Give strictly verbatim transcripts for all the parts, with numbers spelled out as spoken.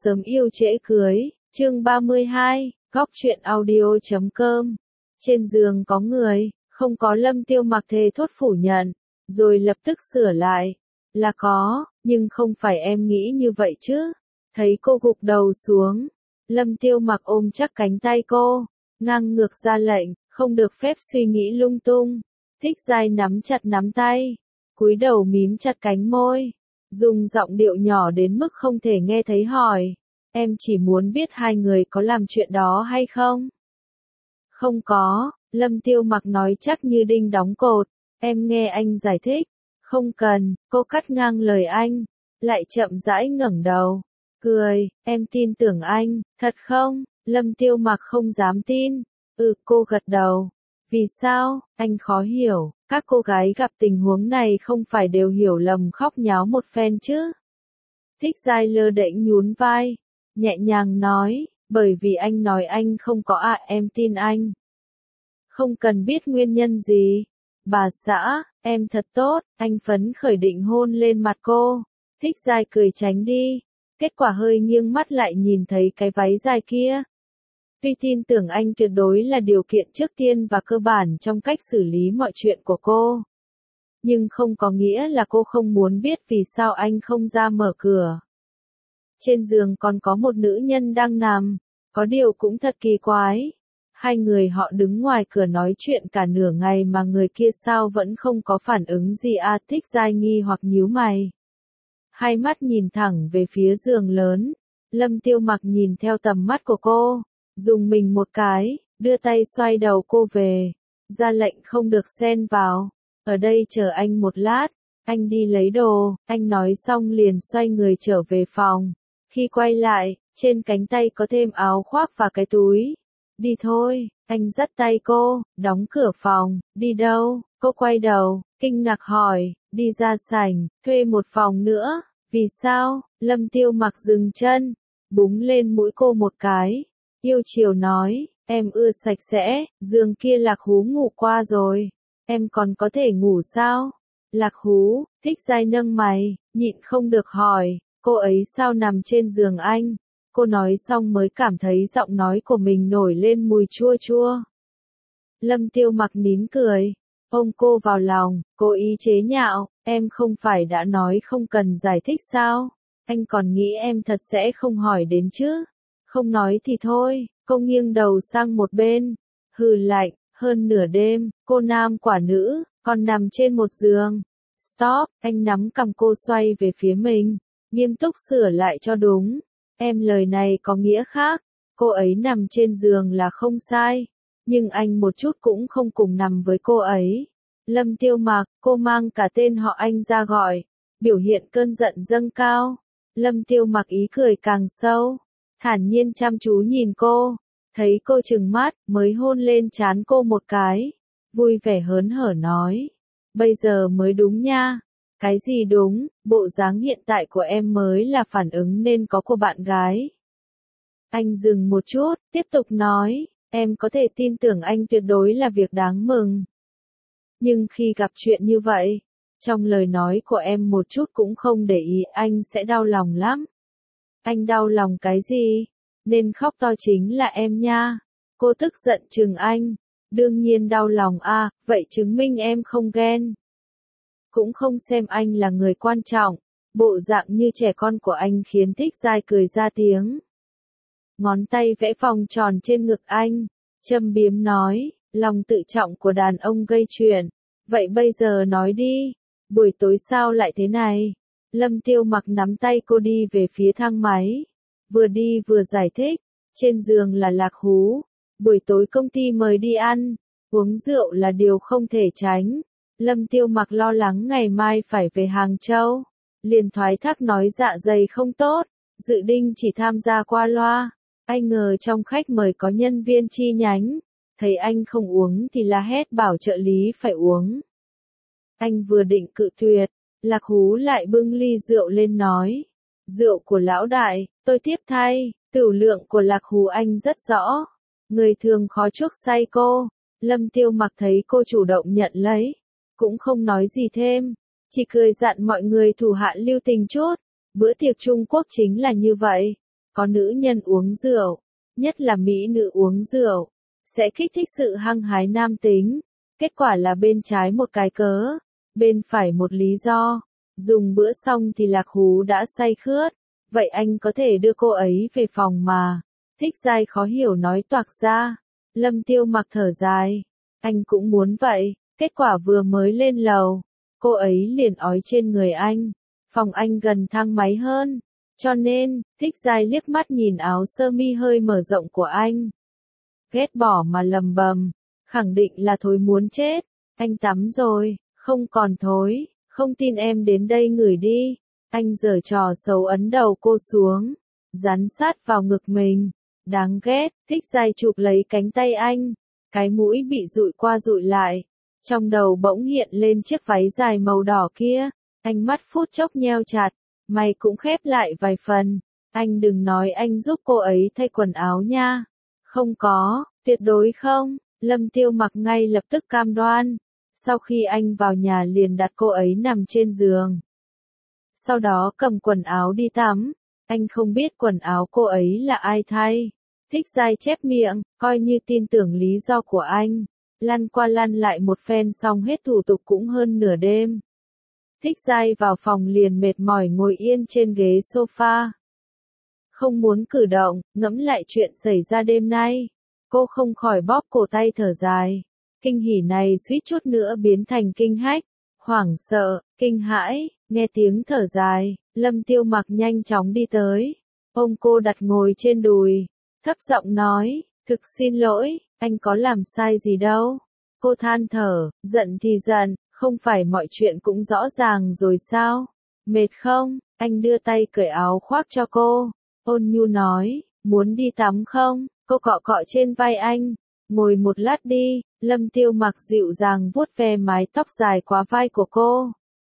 Sớm yêu trễ cưới, chương ba mươi hai, góc truyện audio chấm com. Trên giường có người, không có. Lâm Tiêu Mặc thề thốt phủ nhận, rồi lập tức sửa lại. Là có, nhưng không phải em nghĩ như vậy chứ. Thấy cô gục đầu xuống, Lâm Tiêu Mặc ôm chắc cánh tay cô, ngang ngược ra lệnh, không được phép suy nghĩ lung tung. Thích Giai nắm chặt nắm tay, cúi đầu mím chặt cánh môi, dùng giọng điệu nhỏ đến mức không thể nghe thấy hỏi, em chỉ muốn biết hai người có làm chuyện đó hay không? Không có, Lâm Tiêu Mặc nói chắc như đinh đóng cột, em nghe anh giải thích. Không cần, cô cắt ngang lời anh, lại chậm rãi ngẩng đầu, cười, em tin tưởng anh, thật không? Lâm Tiêu Mặc không dám tin. Ừ, cô gật đầu. Vì sao? Anh khó hiểu, các cô gái gặp tình huống này không phải đều hiểu lầm khóc nháo một phen chứ? Thích Giai lơ đễnh nhún vai, nhẹ nhàng nói, bởi vì anh nói anh không có ạ, em tin anh. Không cần biết nguyên nhân gì. Bà xã, em thật tốt, anh phấn khởi định hôn lên mặt cô. Thích Giai cười tránh đi, kết quả hơi nghiêng mắt lại nhìn thấy cái váy dài kia. Tuy tin tưởng anh tuyệt đối là điều kiện trước tiên và cơ bản trong cách xử lý mọi chuyện của cô, nhưng không có nghĩa là cô không muốn biết vì sao anh không ra mở cửa. Trên giường còn có một nữ nhân đang nằm, có điều cũng thật kỳ quái. Hai người họ đứng ngoài cửa nói chuyện cả nửa ngày mà người kia sao vẫn không có phản ứng gì à? Thích Giai nghi hoặc nhíu mày, hai mắt nhìn thẳng về phía giường lớn. Lâm Tiêu Mặc nhìn theo tầm mắt của cô, dùng mình một cái, đưa tay xoay đầu cô về, ra lệnh không được xen vào. Ở đây chờ anh một lát, anh đi lấy đồ. Anh nói xong liền xoay người trở về phòng. Khi quay lại, trên cánh tay có thêm áo khoác và cái túi. Đi thôi, anh dắt tay cô, đóng cửa phòng. Đi đâu? Cô quay đầu, kinh ngạc hỏi, đi ra sảnh, thuê một phòng nữa. Vì sao? Lâm Tiêu Mặc dừng chân, búng lên mũi cô một cái, yêu chiều nói, em ưa sạch sẽ, giường kia Lạc Hú ngủ qua rồi, em còn có thể ngủ sao? Lạc Hú, Thích Giai nâng mày, nhịn không được hỏi, cô ấy sao nằm trên giường anh? Cô nói xong mới cảm thấy giọng nói của mình nổi lên mùi chua chua. Lâm Tiêu Mặc nín cười, ôm cô vào lòng, cố ý chế nhạo, em không phải đã nói không cần giải thích sao? Anh còn nghĩ em thật sẽ không hỏi đến chứ? Không nói thì thôi. Cô nghiêng đầu sang một bên, hừ lạnh, hơn nửa đêm, cô nam quả nữ, còn nằm trên một giường. Stop, anh nắm cằm cô xoay về phía mình, nghiêm túc sửa lại cho đúng. Em lời này có nghĩa khác, cô ấy nằm trên giường là không sai, nhưng anh một chút cũng không cùng nằm với cô ấy. Lâm Tiêu Mặc, cô mang cả tên họ anh ra gọi, biểu hiện cơn giận dâng cao. Lâm Tiêu Mặc ý cười càng sâu, thản nhiên chăm chú nhìn cô, thấy cô trừng mắt, mới hôn lên trán cô một cái, vui vẻ hớn hở nói, bây giờ mới đúng nha. Cái gì đúng? Bộ dáng hiện tại của em mới là phản ứng nên có của bạn gái. Anh dừng một chút, tiếp tục nói, em có thể tin tưởng anh tuyệt đối là việc đáng mừng. Nhưng khi gặp chuyện như vậy, trong lời nói của em một chút cũng không để ý, anh sẽ đau lòng lắm. Anh đau lòng cái gì? Nên khóc to chính là em nha. Cô tức giận chừng anh. Đương nhiên đau lòng a, à, vậy chứng minh em không ghen. Cũng không xem anh là người quan trọng. Bộ dạng như trẻ con của anh khiến Thích Giai cười ra tiếng. Ngón tay vẽ vòng tròn trên ngực anh, châm biếm nói, lòng tự trọng của đàn ông gây chuyện. Vậy bây giờ nói đi, buổi tối sao lại thế này? Lâm Tiêu Mặc nắm tay cô đi về phía thang máy, vừa đi vừa giải thích, trên giường là Lạc Hú, buổi tối công ty mời đi ăn, uống rượu là điều không thể tránh. Lâm Tiêu Mặc lo lắng ngày mai phải về Hàng Châu, liền thoái thác nói dạ dày không tốt, dự định chỉ tham gia qua loa. Ai ngờ trong khách mời có nhân viên chi nhánh, thấy anh không uống thì la hét bảo trợ lý phải uống. Anh vừa định cự tuyệt, Lạc Hú lại bưng ly rượu lên nói, rượu của lão đại, tôi tiếp thay. Tửu lượng của Lạc Hú anh rất rõ, người thường khó chuốc say cô. Lâm Tiêu Mặc thấy cô chủ động nhận lấy, cũng không nói gì thêm, chỉ cười dặn mọi người thủ hạ lưu tình chút, bữa tiệc Trung Quốc chính là như vậy, có nữ nhân uống rượu, nhất là mỹ nữ uống rượu, sẽ kích thích sự hăng hái nam tính. Kết quả là bên trái một cái cớ, bên phải một lý do. Dùng bữa xong thì Lạc Hú đã say khướt. Vậy anh có thể đưa cô ấy về phòng mà. Thích Giai khó hiểu nói toạc ra. Lâm Tiêu Mặc thở dài. Anh cũng muốn vậy. Kết quả vừa mới lên lầu, cô ấy liền ói trên người anh. Phòng anh gần thang máy hơn. Cho nên, Thích Giai liếc mắt nhìn áo sơ mi hơi mở rộng của anh. Ghét bỏ mà lầm bầm. Khẳng định là thối muốn chết. Anh tắm rồi, không còn thối. Không tin em đến đây ngửi đi. Anh giở trò xấu ấn đầu cô xuống. Dán sát vào ngực mình. Đáng ghét, Thích Giai chụp lấy cánh tay anh. Cái mũi bị dụi qua dụi lại. Trong đầu bỗng hiện lên chiếc váy dài màu đỏ kia. Anh mắt phút chốc nheo chặt. Mày cũng khép lại vài phần. Anh đừng nói anh giúp cô ấy thay quần áo nha. Không có, tuyệt đối không. Lâm Tiêu Mặc ngay lập tức cam đoan. Sau khi anh vào nhà liền đặt cô ấy nằm trên giường. Sau đó cầm quần áo đi tắm. Anh không biết quần áo cô ấy là ai thay. Thích Giai chép miệng, coi như tin tưởng lý do của anh. Lăn qua lăn lại một phen xong hết thủ tục cũng hơn nửa đêm. Thích Giai vào phòng liền mệt mỏi ngồi yên trên ghế sofa. Không muốn cử động, ngẫm lại chuyện xảy ra đêm nay. Cô không khỏi bóp cổ tay thở dài. Kinh hỉ này suýt chút nữa biến thành kinh hách. Hoảng sợ, kinh hãi, nghe tiếng thở dài, Lâm Tiêu Mặc nhanh chóng đi tới. Ôm cô đặt ngồi trên đùi. Thấp giọng nói, thực xin lỗi, anh có làm sai gì đâu. Cô than thở, giận thì giận, không phải mọi chuyện cũng rõ ràng rồi sao? Mệt không? Anh đưa tay cởi áo khoác cho cô. Ôn nhu nói, muốn đi tắm không? Cô cọ cọ trên vai anh. Ngồi một lát đi. Lâm Tiêu Mặc dịu dàng vuốt ve mái tóc dài quá vai của cô.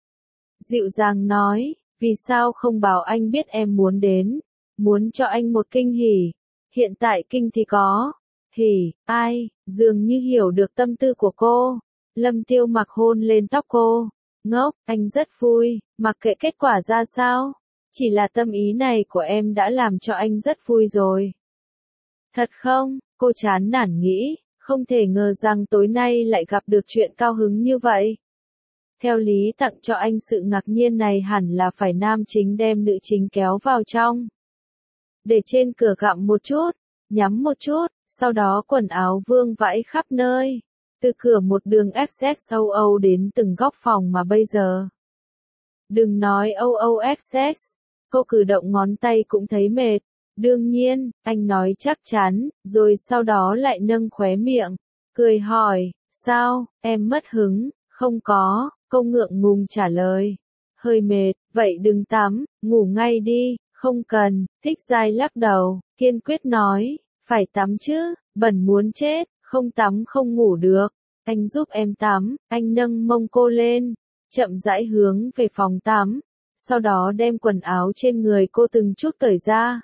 Dịu dàng nói, vì sao không bảo anh biết em muốn đến? Muốn cho anh một kinh hỉ. Hiện tại kinh thì có. Hỉ, ai, dường như hiểu được tâm tư của cô. Lâm Tiêu Mặc hôn lên tóc cô. Ngốc, anh rất vui, mặc kệ kết quả ra sao. Chỉ là tâm ý này của em đã làm cho anh rất vui rồi. Thật không? Cô chán nản nghĩ, không thể ngờ rằng tối nay lại gặp được chuyện cao hứng như vậy. Theo lý tặng cho anh sự ngạc nhiên này hẳn là phải nam chính đem nữ chính kéo vào trong. Để trên cửa gặm một chút, nhắm một chút, sau đó quần áo vương vãi khắp nơi. Từ cửa một đường ét ét âu âu đến từng góc phòng mà bây giờ. Đừng nói âu âu ét ét, cô cử động ngón tay cũng thấy mệt. Đương nhiên, anh nói chắc chắn, rồi sau đó lại nâng khóe miệng, cười hỏi, sao, em mất hứng, không có, cô ngượng ngùng trả lời. Hơi mệt, vậy đừng tắm, ngủ ngay đi, không cần, Thích Giai lắc đầu, kiên quyết nói, phải tắm chứ, bẩn muốn chết, không tắm không ngủ được. Anh giúp em tắm, anh nâng mông cô lên, chậm rãi hướng về phòng tắm, sau đó đem quần áo trên người cô từng chút cởi ra.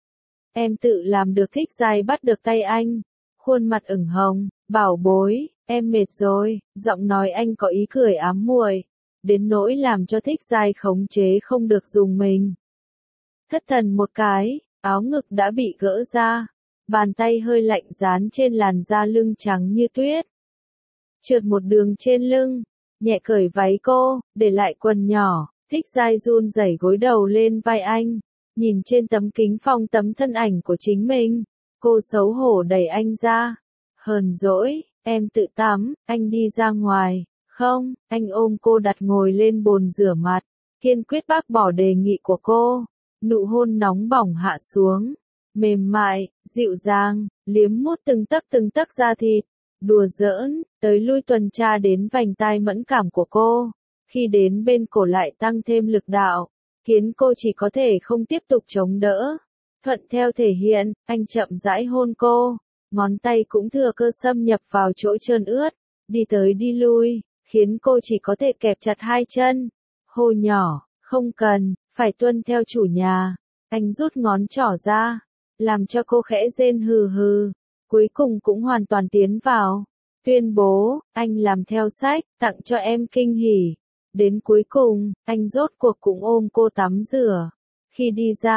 Em tự làm được. Thích Giai bắt được tay anh, khuôn mặt ửng hồng, bảo bối, em mệt rồi, giọng nói anh có ý cười ám muội, đến nỗi làm cho Thích Giai khống chế không được dùng mình. Thất thần một cái, áo ngực đã bị gỡ ra, bàn tay hơi lạnh dán trên làn da lưng trắng như tuyết. Trượt một đường trên lưng, nhẹ cởi váy cô, để lại quần nhỏ, Thích Giai run rẩy gối đầu lên vai anh. Nhìn trên tấm kính phong tấm thân ảnh của chính mình, cô xấu hổ đẩy anh ra. Hờn dỗi, em tự tắm, anh đi ra ngoài. Không, anh ôm cô đặt ngồi lên bồn rửa mặt, kiên quyết bác bỏ đề nghị của cô. Nụ hôn nóng bỏng hạ xuống, mềm mại, dịu dàng, liếm mút từng tấc từng tấc da thịt, đùa giỡn, tới lui tuần tra đến vành tai mẫn cảm của cô. Khi đến bên cổ lại tăng thêm lực đạo, khiến cô chỉ có thể không tiếp tục chống đỡ. Thuận theo thể hiện, anh chậm rãi hôn cô, ngón tay cũng thừa cơ xâm nhập vào chỗ trơn ướt, đi tới đi lui, khiến cô chỉ có thể kẹp chặt hai chân. Hô nhỏ, không cần, phải tuân theo chủ nhà. Anh rút ngón trỏ ra, làm cho cô khẽ rên hừ hừ, cuối cùng cũng hoàn toàn tiến vào. Tuyên bố, anh làm theo sách, tặng cho em kinh hỉ. Đến cuối cùng, anh rốt cuộc cũng ôm cô tắm rửa. Khi đi ra,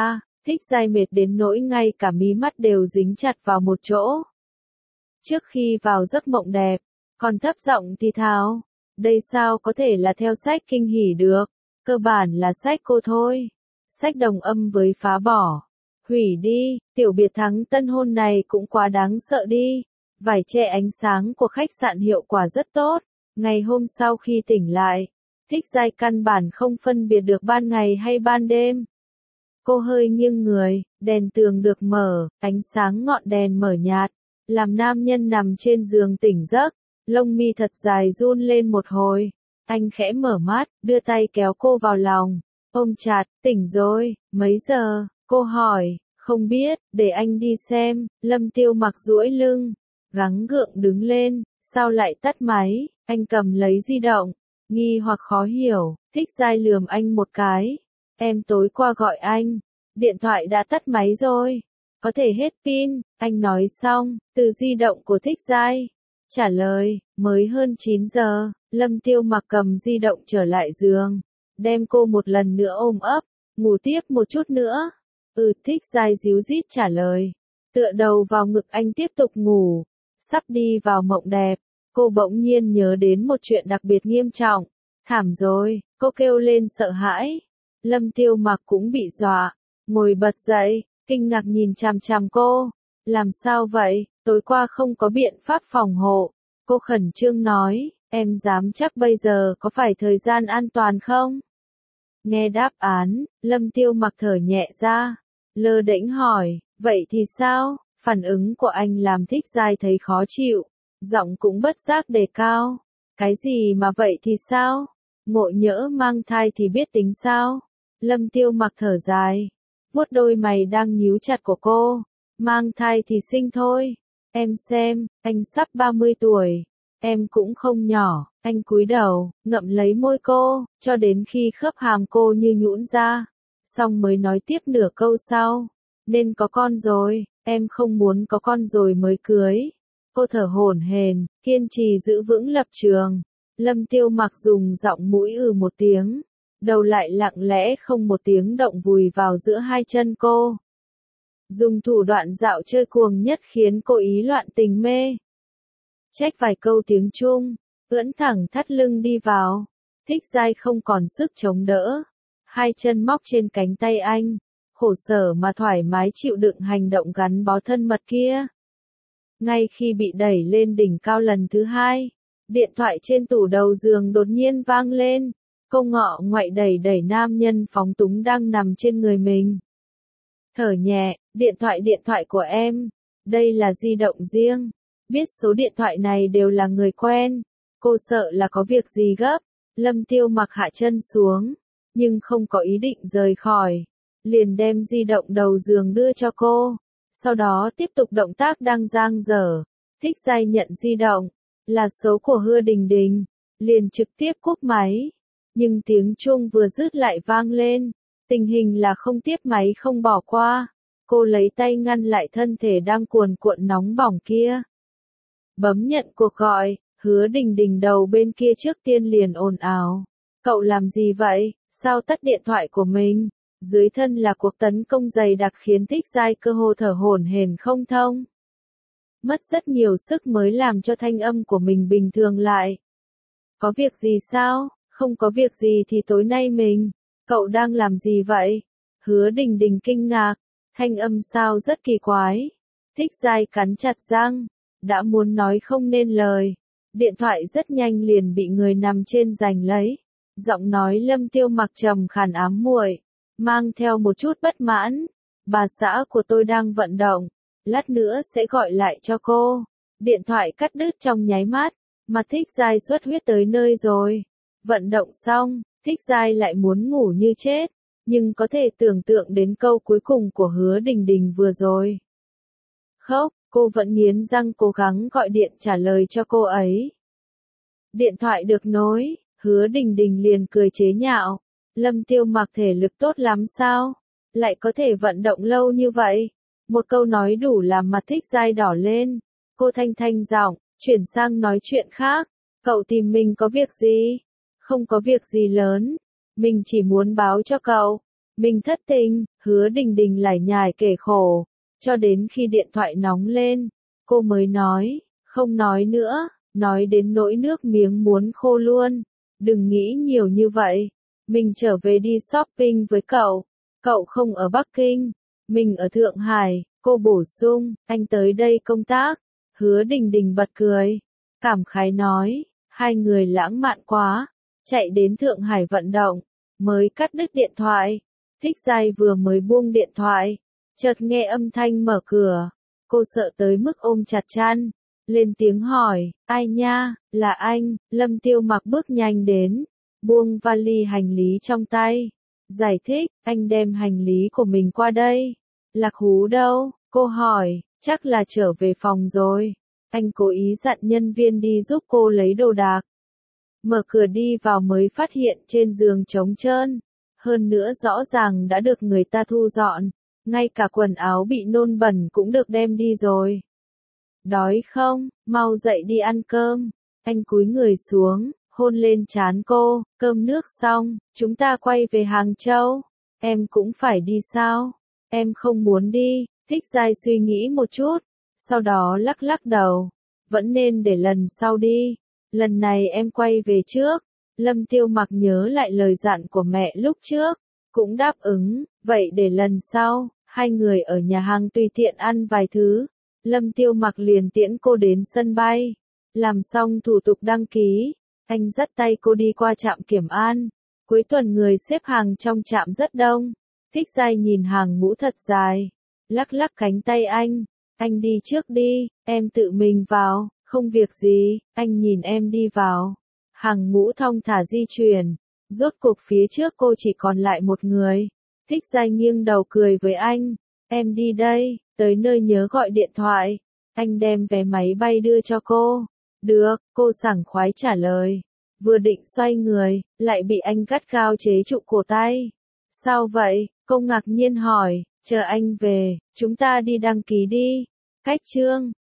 Thích Giai mệt đến nỗi ngay cả mí mắt đều dính chặt vào một chỗ. Trước khi vào giấc mộng đẹp, còn thấp giọng thì thào, đây sao có thể là theo sách kinh hỉ được, cơ bản là sách cô thôi. Sách đồng âm với phá bỏ. Hủy đi, tiểu biệt thắng tân hôn này cũng quá đáng sợ đi. Vải che ánh sáng của khách sạn hiệu quả rất tốt. Ngày hôm sau khi tỉnh lại, Thích Giai căn bản không phân biệt được ban ngày hay ban đêm. Cô hơi nghiêng người, đèn tường được mở, ánh sáng ngọn đèn mở nhạt, làm nam nhân nằm trên giường tỉnh giấc, lông mi thật dài run lên một hồi. Anh khẽ mở mắt, đưa tay kéo cô vào lòng, ôm chặt, tỉnh rồi, mấy giờ? Cô hỏi, không biết, để anh đi xem. Lâm Tiêu Mặc duỗi lưng, gắng gượng đứng lên, sao lại tắt máy? Anh cầm lấy di động, nghi hoặc khó hiểu. Thích Giai lườm anh một cái, em tối qua gọi anh, điện thoại đã tắt máy rồi, có thể hết pin. Anh nói xong, từ di động của Thích Giai trả lời, mới hơn chín giờ. Lâm Tiêu Mặc cầm di động trở lại giường, đem cô một lần nữa ôm ấp, ngủ tiếp một chút nữa. Ừ, Thích Giai díu dít trả lời, tựa đầu vào ngực anh tiếp tục ngủ. Sắp đi vào mộng đẹp, cô bỗng nhiên nhớ đến một chuyện đặc biệt nghiêm trọng. Thảm rồi, cô kêu lên sợ hãi. Lâm Tiêu Mặc cũng bị dọa, ngồi bật dậy, kinh ngạc nhìn chằm chằm cô. Làm sao vậy, tối qua không có biện pháp phòng hộ. Cô khẩn trương nói, em dám chắc bây giờ có phải thời gian an toàn không? Nghe đáp án, Lâm Tiêu Mặc thở nhẹ ra, lơ đễnh hỏi, vậy thì sao? Phản ứng của anh làm Thích Giai thấy khó chịu, giọng cũng bất giác đề cao. Cái gì mà vậy thì sao? Ngộ nhỡ mang thai thì biết tính sao? Lâm Tiêu Mặc thở dài, vuốt đôi mày đang nhíu chặt của cô. Mang thai thì sinh thôi. Em xem, anh sắp ba mươi tuổi. Em cũng không nhỏ. Anh cúi đầu, ngậm lấy môi cô, cho đến khi khớp hàm cô như nhũn ra. Xong mới nói tiếp nửa câu sau. Nên có con rồi, em không muốn có con rồi mới cưới. Cô thở hổn hển, kiên trì giữ vững lập trường. Lâm Tiêu Mặc dùng giọng mũi ừ một tiếng, đầu lại lặng lẽ không một tiếng động vùi vào giữa hai chân cô. Dùng thủ đoạn dạo chơi cuồng nhất khiến cô ý loạn tình mê. Trách vài câu tiếng Trung, ưỡn thẳng thắt lưng đi vào. Thích Giai không còn sức chống đỡ. Hai chân móc trên cánh tay anh, khổ sở mà thoải mái chịu đựng hành động gắn bó thân mật kia. Ngay khi bị đẩy lên đỉnh cao lần thứ hai, điện thoại trên tủ đầu giường đột nhiên vang lên. Cô ngọ ngoại đẩy đẩy nam nhân phóng túng đang nằm trên người mình. Thở nhẹ, điện thoại điện thoại của em, đây là di động riêng, biết số điện thoại này đều là người quen, cô sợ là có việc gì gấp. Lâm Tiêu Mặc hạ chân xuống, nhưng không có ý định rời khỏi, liền đem di động đầu giường đưa cho cô, sau đó tiếp tục động tác đang dang dở. Thích Giai nhận di động, là số của Hứa Đình Đình, liền trực tiếp cúp máy, nhưng tiếng chuông vừa dứt lại vang lên. Tình hình là không tiếp máy không bỏ qua. Cô lấy tay ngăn lại thân thể đang cuồn cuộn nóng bỏng kia. Bấm nhận cuộc gọi, Hứa Đình Đình đầu bên kia trước tiên liền ồn ào. Cậu làm gì vậy, sao tắt điện thoại của mình? Dưới thân là cuộc tấn công dày đặc khiến Thích Giai cơ hồ thở hổn hển không thông. Mất rất nhiều sức mới làm cho thanh âm của mình bình thường lại. Có việc gì sao? Không có việc gì thì tối nay mình... Cậu đang làm gì vậy? Hứa Đình Đình kinh ngạc, thanh âm sao rất kỳ quái. Thích Giai cắn chặt răng, đã muốn nói không nên lời. Điện thoại rất nhanh liền bị người nằm trên giành lấy. Giọng nói Lâm Tiêu Mặc trầm khàn ám muội, mang theo một chút bất mãn. Bà xã của tôi đang vận động, lát nữa sẽ gọi lại cho cô. Điện thoại cắt đứt trong nháy mắt, mặt Thích Giai xuất huyết tới nơi rồi. Vận động xong, Thích Giai lại muốn ngủ như chết, nhưng có thể tưởng tượng đến câu cuối cùng của Hứa Đình Đình vừa rồi. Khóc, cô vẫn nghiến răng cố gắng gọi điện trả lời cho cô ấy. Điện thoại được nối, Hứa Đình Đình liền cười chế nhạo. Lâm Tiêu Mặc thể lực tốt lắm sao? Lại có thể vận động lâu như vậy? Một câu nói đủ làm mặt Thích Giai đỏ lên. Cô thanh thanh giọng, chuyển sang nói chuyện khác. Cậu tìm mình có việc gì? Không có việc gì lớn. Mình chỉ muốn báo cho cậu. Mình thất tình, Hứa Đình Đình lải nhải kể khổ, cho đến khi điện thoại nóng lên, cô mới nói, không nói nữa, nói đến nỗi nước miếng muốn khô luôn. Đừng nghĩ nhiều như vậy, mình trở về đi shopping với cậu, cậu không ở Bắc Kinh, mình ở Thượng Hải, cô bổ sung, anh tới đây công tác. Hứa Đình Đình bật cười, cảm khái nói, hai người lãng mạn quá, chạy đến Thượng Hải vận động, mới cắt đứt điện thoại. Thích Giai vừa mới buông điện thoại, chợt nghe âm thanh mở cửa, cô sợ tới mức ôm chặt chăn, lên tiếng hỏi, ai nha, là anh. Lâm Tiêu Mặc bước nhanh đến, buông vali hành lý trong tay, giải thích, anh đem hành lý của mình qua đây. Lạc Hú đâu? Cô hỏi, chắc là trở về phòng rồi. Anh cố ý dặn nhân viên đi giúp cô lấy đồ đạc. Mở cửa đi vào mới phát hiện trên giường trống trơn, hơn nữa rõ ràng đã được người ta thu dọn, ngay cả quần áo bị nôn bẩn cũng được đem đi rồi. Đói không? Mau dậy đi ăn cơm. Anh cúi người xuống, hôn lên trán cô, cơm nước xong, chúng ta quay về Hàng Châu. Em cũng phải đi sao? Em không muốn đi. Thích Giai suy nghĩ một chút, sau đó lắc lắc đầu, vẫn nên để lần sau đi, lần này em quay về trước. Lâm Tiêu Mặc nhớ lại lời dặn của mẹ lúc trước, cũng đáp ứng, vậy để lần sau, hai người ở nhà hàng tùy tiện ăn vài thứ. Lâm Tiêu Mặc liền tiễn cô đến sân bay, làm xong thủ tục đăng ký, anh dắt tay cô đi qua trạm kiểm an. Cuối tuần người xếp hàng trong trạm rất đông, Thích Giai nhìn hàng ngũ thật dài, lắc lắc cánh tay anh, anh đi trước đi, em tự mình vào, không việc gì, anh nhìn em đi vào. Hàng ngũ thong thả di chuyển, rốt cuộc phía trước cô chỉ còn lại một người. Thích Giai nghiêng đầu cười với anh, em đi đây, tới nơi nhớ gọi điện thoại. Anh đem vé máy bay đưa cho cô. Được, cô sảng khoái trả lời. Vừa định xoay người, lại bị anh gắt gao chế trụ cổ tay. Sao vậy? Cô ngạc nhiên hỏi, chờ anh về, chúng ta đi đăng ký đi. Cách chương